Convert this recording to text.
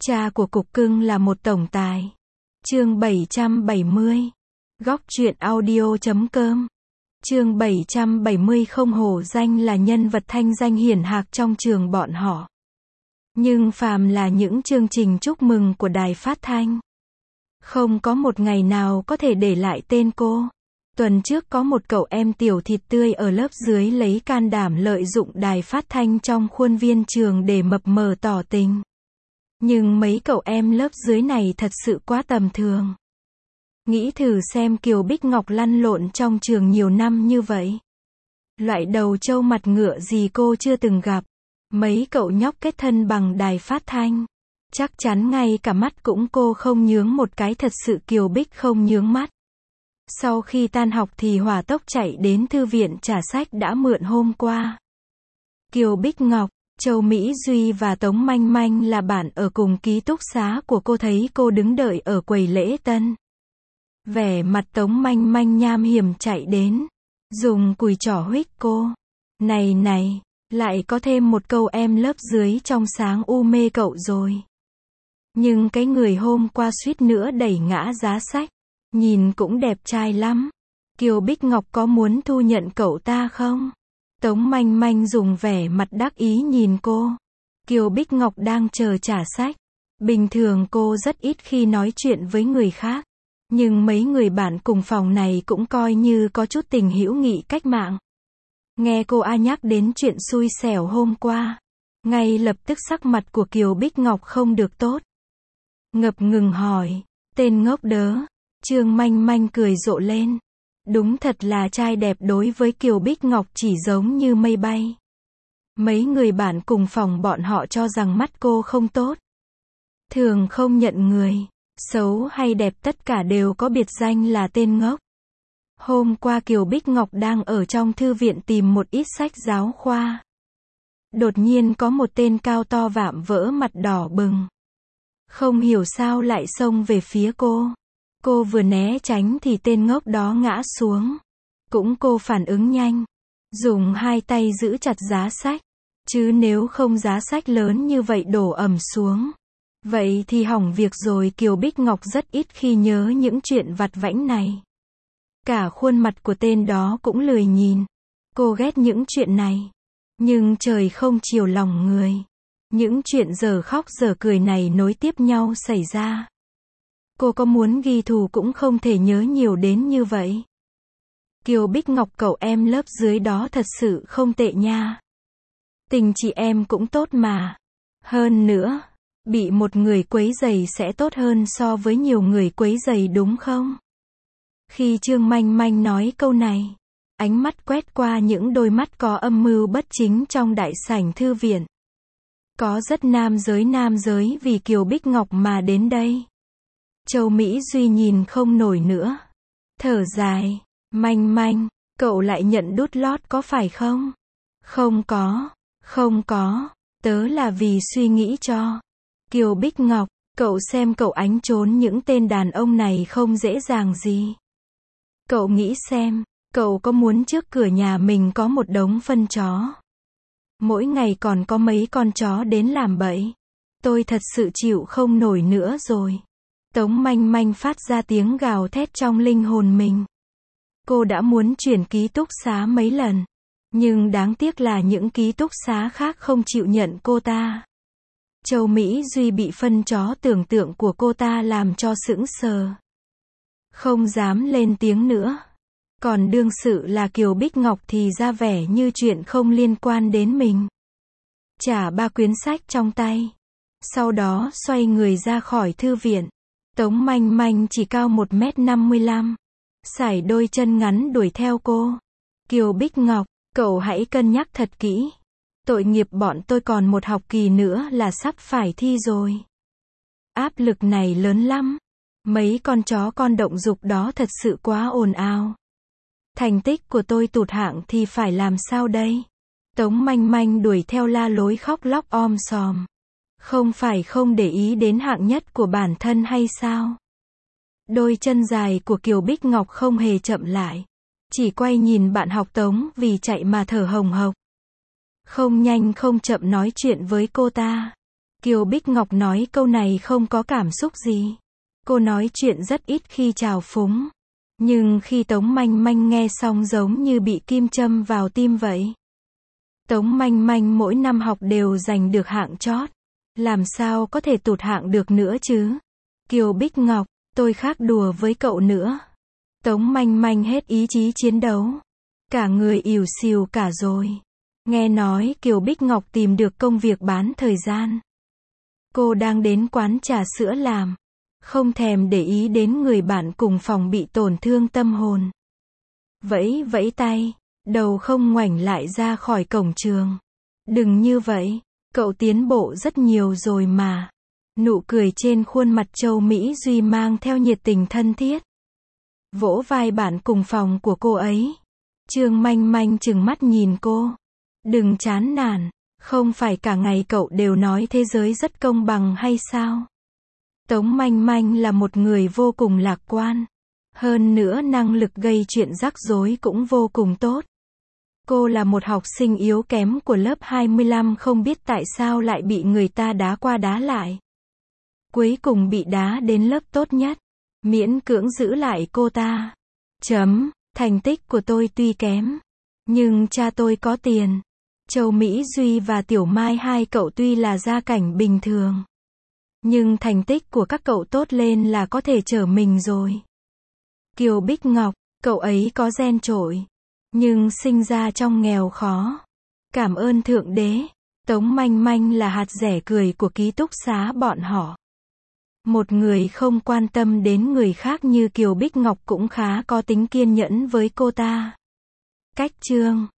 Cha của cục cưng là một tổng tài. Chương 770. Góc truyện audio.com. Chương 770. Không hổ danh là nhân vật thanh danh hiển hách trong trường bọn họ. Nhưng phàm là những chương trình chúc mừng của đài phát thanh, không có một ngày nào có thể để lại tên cô. Tuần trước có một cậu em tiểu thịt tươi ở lớp dưới lấy can đảm lợi dụng đài phát thanh trong khuôn viên trường để mập mờ tỏ tình. Nhưng mấy cậu em lớp dưới này thật sự quá tầm thường. Nghĩ thử xem Kiều Bích Ngọc lăn lộn trong trường nhiều năm như vậy. Loại đầu trâu mặt ngựa gì cô chưa từng gặp. Mấy cậu nhóc kết thân bằng đài phát thanh. Chắc chắn ngay cả mắt cũng cô không nhướng một cái, thật sự Kiều Bích không nhướng mắt. Sau khi tan học thì hỏa tốc chạy đến thư viện trả sách đã mượn hôm qua. Kiều Bích Ngọc, Châu Mỹ Duy và Tống Manh Manh là bạn ở cùng ký túc xá của cô, thấy cô đứng đợi ở quầy lễ tân. Vẻ mặt Tống Manh Manh nham hiểm chạy đến, dùng cùi trỏ huých cô. Này này, lại có thêm một câu em lớp dưới trong sáng u mê cậu rồi. Nhưng cái người hôm qua suýt nữa đẩy ngã giá sách, nhìn cũng đẹp trai lắm. Kiều Bích Ngọc có muốn thu nhận cậu ta không? Tống Manh Manh dùng vẻ mặt đắc ý nhìn cô. Kiều Bích Ngọc đang chờ trả sách. Bình thường cô rất ít khi nói chuyện với người khác. Nhưng mấy người bạn cùng phòng này cũng coi như có chút tình hữu nghị cách mạng. Nghe cô nhắc đến chuyện xui xẻo hôm qua, ngay lập tức sắc mặt của Kiều Bích Ngọc không được tốt. Ngập ngừng hỏi, tên ngốc đớ. Trương Manh Manh cười rộ lên. Đúng thật là trai đẹp đối với Kiều Bích Ngọc chỉ giống như mây bay. Mấy người bạn cùng phòng bọn họ cho rằng mắt cô không tốt. Thường không nhận người, xấu hay đẹp tất cả đều có biệt danh là tên ngốc. Hôm qua Kiều Bích Ngọc đang ở trong thư viện tìm một ít sách giáo khoa. Đột nhiên có một tên cao to vạm vỡ mặt đỏ bừng. Không hiểu sao lại xông về phía cô. Cô vừa né tránh thì tên ngốc đó ngã xuống. Cũng cô phản ứng nhanh, dùng hai tay giữ chặt giá sách. Chứ nếu không giá sách lớn như vậy đổ ầm xuống, vậy thì hỏng việc rồi. Kiều Bích Ngọc rất ít khi nhớ những chuyện vặt vãnh này. Cả khuôn mặt của tên đó cũng lười nhìn. Cô ghét những chuyện này. Nhưng trời không chiều lòng người. Những chuyện giờ khóc giờ cười này nối tiếp nhau xảy ra. Cô có muốn ghi thù cũng không thể nhớ nhiều đến như vậy. Kiều Bích Ngọc, cậu em lớp dưới đó thật sự không tệ nha. Tình chị em cũng tốt mà. Hơn nữa, bị một người quấy rầy sẽ tốt hơn so với nhiều người quấy rầy đúng không? Khi Trương Manh Manh nói câu này, ánh mắt quét qua những đôi mắt có âm mưu bất chính trong đại sảnh thư viện. Có rất nam giới vì Kiều Bích Ngọc mà đến đây. Châu Mỹ Duy nhìn không nổi nữa. Thở dài, Manh Manh, cậu lại nhận đút lót có phải không? Không có, tớ là vì suy nghĩ cho. Kiều Bích Ngọc, cậu xem cậu ánh trốn những tên đàn ông này không dễ dàng gì. Cậu nghĩ xem, cậu có muốn trước cửa nhà mình có một đống phân chó? Mỗi ngày còn có mấy con chó đến làm bậy. Tôi thật sự chịu không nổi nữa rồi. Tống Manh Manh phát ra tiếng gào thét trong linh hồn mình. Cô đã muốn chuyển ký túc xá mấy lần. Nhưng đáng tiếc là những ký túc xá khác không chịu nhận cô ta. Châu Mỹ Duy bị phân chó tưởng tượng của cô ta làm cho sững sờ. Không dám lên tiếng nữa. Còn đương sự là Kiều Bích Ngọc thì ra vẻ như chuyện không liên quan đến mình. Trả 3 quyển sách trong tay. Sau đó xoay người ra khỏi thư viện. Tống Manh Manh chỉ cao 1m55. Sải đôi chân ngắn đuổi theo cô. Kiều Bích Ngọc, cậu hãy cân nhắc thật kỹ. Tội nghiệp bọn tôi còn một học kỳ nữa là sắp phải thi rồi. Áp lực này lớn lắm. Mấy con chó con động dục đó thật sự quá ồn ào. Thành tích của tôi tụt hạng thì phải làm sao đây? Tống Manh Manh đuổi theo la lối khóc lóc om sòm. Không phải không để ý đến hạng nhất của bản thân hay sao? Đôi chân dài của Kiều Bích Ngọc không hề chậm lại. Chỉ quay nhìn bạn học Tống vì chạy mà thở hồng hộc. Không nhanh không chậm nói chuyện với cô ta. Kiều Bích Ngọc nói câu này không có cảm xúc gì. Cô nói chuyện rất ít khi trào phúng. Nhưng khi Tống Manh Manh nghe xong giống như bị kim châm vào tim vậy. Tống Manh Manh mỗi năm học đều giành được hạng chót. Làm sao có thể tụt hạng được nữa chứ? Kiều Bích Ngọc, tôi khác đùa với cậu nữa. Tống Manh Manh hết ý chí chiến đấu. Cả người ỉu xìu cả rồi. Nghe nói Kiều Bích Ngọc tìm được công việc bán thời gian. Cô đang đến quán trà sữa làm. Không thèm để ý đến người bạn cùng phòng bị tổn thương tâm hồn. Vẫy vẫy tay, đầu không ngoảnh lại ra khỏi cổng trường. Đừng như vậy, cậu tiến bộ rất nhiều rồi mà. Nụ cười trên khuôn mặt Châu Mỹ Duy mang theo nhiệt tình thân thiết. Vỗ vai bạn cùng phòng của cô ấy. Trương Manh Manh trừng mắt nhìn cô. Đừng chán nản, không phải cả ngày cậu đều nói thế giới rất công bằng hay sao? Tống Manh Manh là một người vô cùng lạc quan. Hơn nữa năng lực gây chuyện rắc rối cũng vô cùng tốt. Cô là một học sinh yếu kém của lớp 25 không biết tại sao lại bị người ta đá qua đá lại. Cuối cùng bị đá đến lớp tốt nhất. Miễn cưỡng giữ lại cô ta. Thành tích của tôi tuy kém. Nhưng cha tôi có tiền. Châu Mỹ Duy và Tiểu Mai hai cậu tuy là gia cảnh bình thường. Nhưng thành tích của các cậu tốt lên là có thể trở mình rồi. Kiều Bích Ngọc, cậu ấy có gen trội. Nhưng sinh ra trong nghèo khó. Cảm ơn Thượng Đế. Tống Manh Manh là hạt rẻ cười của ký túc xá bọn họ. Một người không quan tâm đến người khác như Kiều Bích Ngọc cũng khá có tính kiên nhẫn với cô ta. Cách chương